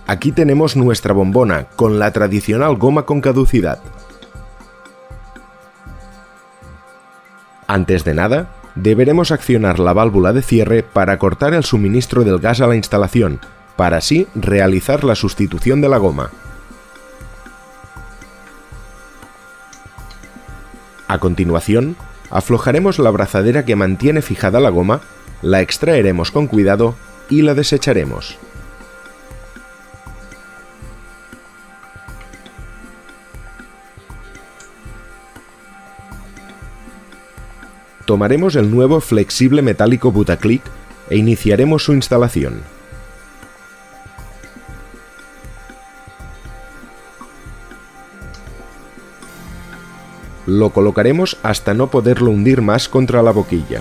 Aquí tenemos nuestra bombona con la tradicional goma con caducidad. Antes de nada, deberemos accionar la válvula de cierre para cortar el suministro del gas a la instalación, para así realizar la sustitución de la goma. A continuación, aflojaremos la abrazadera que mantiene fijada la goma, la extraeremos con cuidado y la desecharemos. Tomaremos el nuevo flexible metálico Butaclick e iniciaremos su instalación. Lo colocaremos hasta no poderlo hundir más contra la boquilla.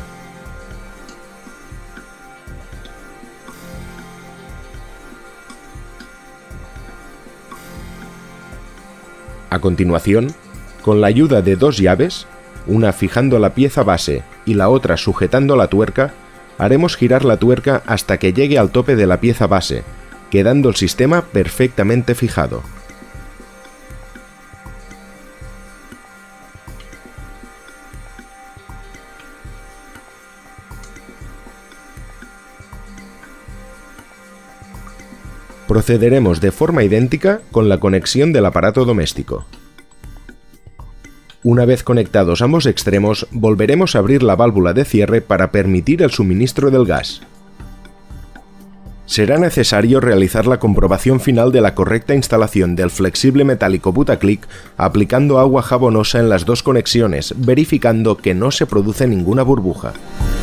A continuación, con la ayuda de dos llaves, una fijando la pieza base y la otra sujetando la tuerca, haremos girar la tuerca hasta que llegue al tope de la pieza base, quedando el sistema perfectamente fijado. Procederemos de forma idéntica con la conexión del aparato doméstico. Una vez conectados ambos extremos, volveremos a abrir la válvula de cierre para permitir el suministro del gas. Será necesario realizar la comprobación final de la correcta instalación del flexible metálico Butaclick aplicando agua jabonosa en las dos conexiones, verificando que no se produce ninguna burbuja.